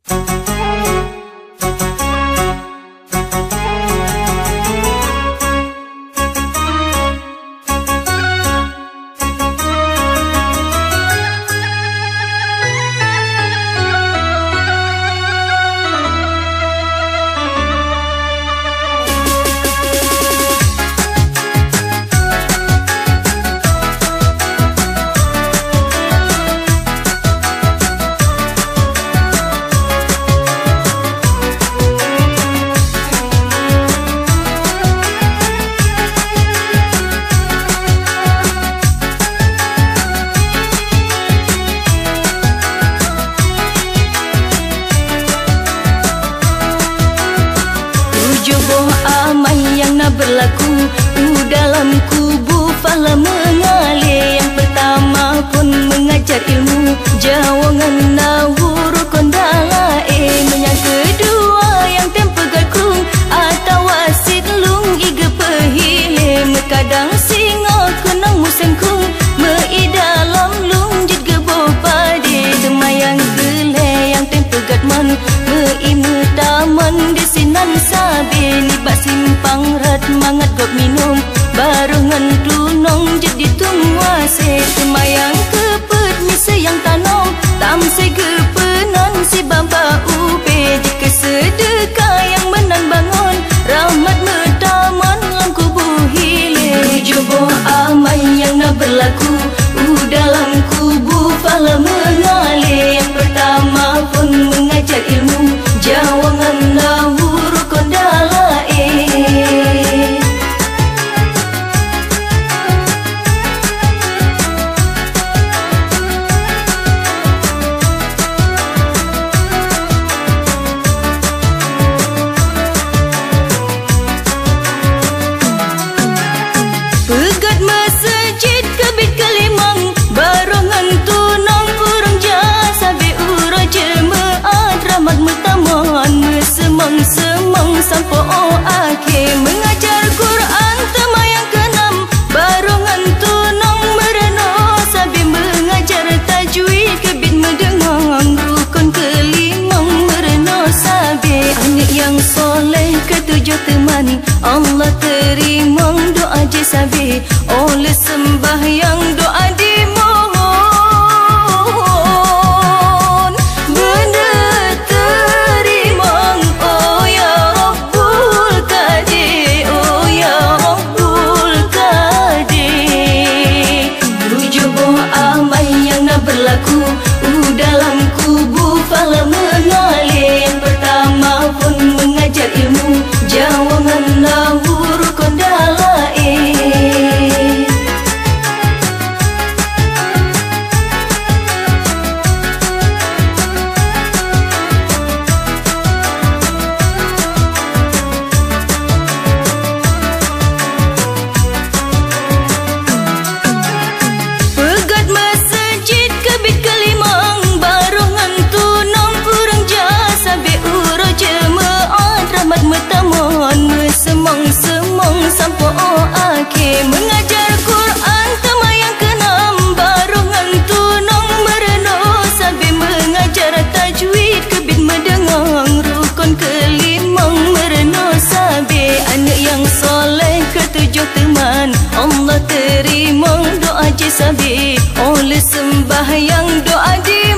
Berlaku dalam kubu pahala mengalir. Yang pertama pun mengajar ilmu jawangan nahu rukun dalae. Yang kedua yang tempe galkung atau wasit lung iga pehile. Kadang singa kenang musengkung mei dalam lung jid gebo pade. Demayang gele yang tempe gatman mei metaman di sinan sabe. Nibak simpang rat mangat gop minum baru ngentunong jadi tungwase. Semayang kepet misa yang tanom tam segepenan si bamba ube. Jika sedekah yang menan bangun rahmat metaman lang kubu hile. Jobo amai yang nak berlaku dalam kubu pahala mengalir. Yang pertama pun mengajar ilmu jawangan lahu rukun dalae. Pegat masjid kebit kelimang barongan tunang purung jasa be ura jemaat rahmat mutaman semang-semang sampo akhir. Mengajar Quran temayang keenam barongan tunang mereno sabi mengajar tajwid kebit medengang rukun kelimang mereno sabi. Anak yang soleh ketujuh teman Allah terima doa je sabi. Oleh sembahyang doa dimohon benda terima. Oh ya Rabbul Qadir, oh ya Rabbul Qadir. Tujuh buah amal yang nak berlaku dalam kubu pahala mengalir. Yang pertama pun mengajar ilmu jawangan lahu rukun dalae. Pegat masjid kebit kelimang barongan tunang purang jasa be uro jemaat rahmat metaman semang-semang sampo akhir. Mengajar Quran temayang keenam barongan tunang mereno sabi mengajar tajwid kebit medengang rukun kelimang mereno sabi. Anak yang soleh ketujuh teman Allah terima doa je sabi. Oleh sembahyang doa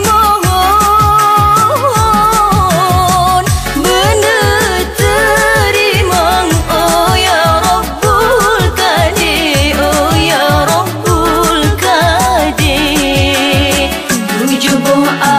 dimohon benda terima. Oh ya Rabbul Qadir, oh ya Rabbul Qadir. Tujuh buah